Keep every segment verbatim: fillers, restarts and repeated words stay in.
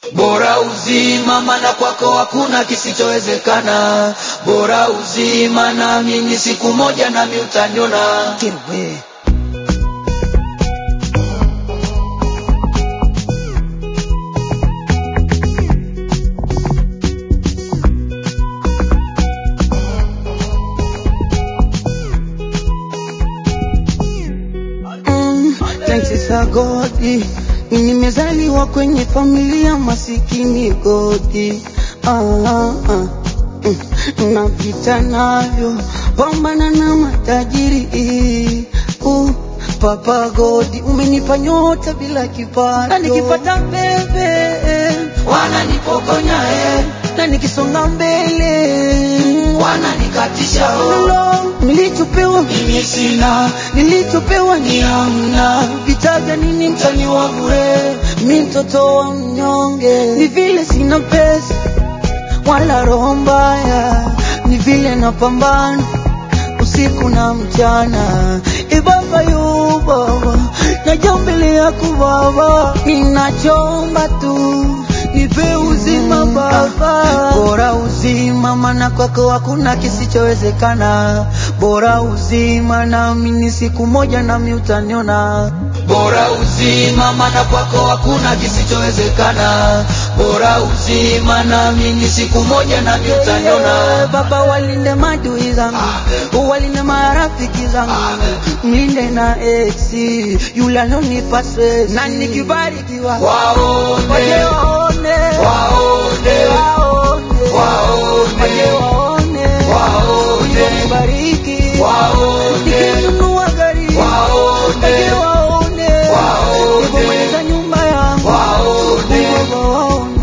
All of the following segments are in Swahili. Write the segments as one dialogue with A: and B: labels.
A: Bora uzima maana kwako hakuna kisichowezekana. Bora uzima na mimi siku moja na mimi utaniona.
B: Get away. Mm, thanks to God. Nimezaliwa kwenye familia masikini godi. Ah, ah, ah. Mm, na vita navyo pambana na matajiri. Uh, Papa Godi umenipa nyota bila kipato. Na nikipata bebe
A: Wananipokonya eh,
B: na nikisonga mbele
A: wananikatisha oh.
B: Lolo, nilichopewa
A: Mimi sina,
B: nilichopewa ni amna. Vitaja nini mtani wa bure, mi mtoto wa mnyonge. Ni vile sina pesa wala roho mbaya, ni vile napambana usiku na mchana. E baba yu baba, naja mbele yako baba, ninachomba tu nipe uzima baba. Bora uzima maana kwako hakuna kisichowezekana. Bora uzima na mimi siku moja na mimi utaniona.
A: Bora uzima maana kwako hakuna kisichowezekana. Bora uzima na mimi siku moja na mimi utaniona.
B: Baba walinde madui zangu, walinde marafiki zangu, mlinde na exi yule anonipa stress. Na nikibarikiwa
A: Waone,
B: waje waone,
A: waone,
B: waone,
A: waone,
B: waje waone,
A: waone,
B: nibariki,
A: waone,
B: nikinunua gari,
A: waone,
B: waje waone,
A: waone,
B: nipomaliza nyumba yangu,
A: waone.
B: waone.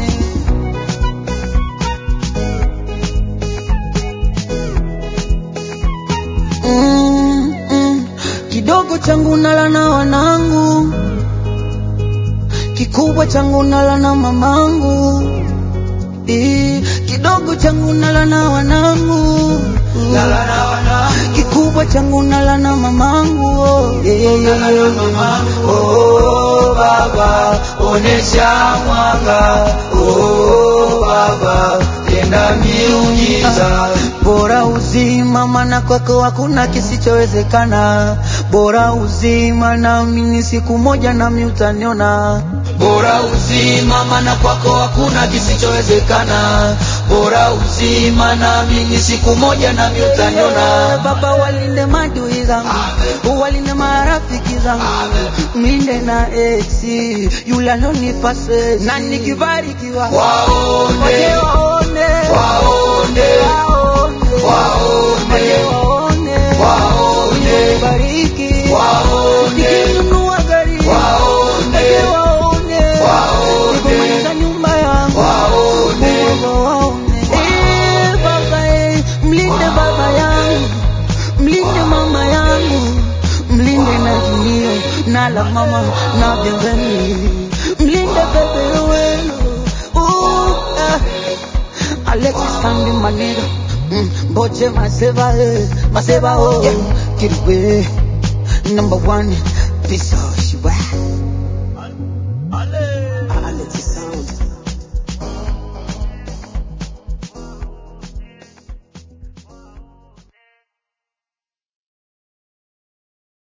B: Mm, mm. Kidogo changu nala na wanangu, kikubwa changu nala na mamangu. Eh, kidogo changu nala na wanangu,
A: Lala na wanangu,
B: kikubwa changu nala na mamangu. Oh, yeah, yeah, yeah,
A: lala na mamangu. Oh baba, onesha mwanga. Oh baba, tenda miujiza.
B: Bora uzima maana kwako hakuna kisichowezekana. Bora uzima na mimi siku moja na mimi utaniona.
A: Bora uzima maana kwako hakuna kisichowezekana. Bora uzima na mimi siku moja na mimi utaniona.
B: Baba walinde madui zangu, walinde marafiki zangu, mlinde na exi yule anonipa stress. Na nikibarikiwa
A: Waone,
B: waje waone,
A: waone,
B: waone,
A: waone,
B: waje waone,
A: waone,
B: nibariki,
A: waone,
B: nikinunua gari,
A: waone,
B: waje waone,
A: waone,
B: nipomaliza nyumba yangu,
A: waone.
B: waone. Eh, baba eh, mlinde baba yangu, mlinde mama yangu, mlinde na Junio na la mama na Bienvenue, mlinde bebe wenu. Ooh, eh. Alexis Kandi Manira, mm, Boche Maseva, eh, Maseva, oh, yeah, get away, number one, peace out.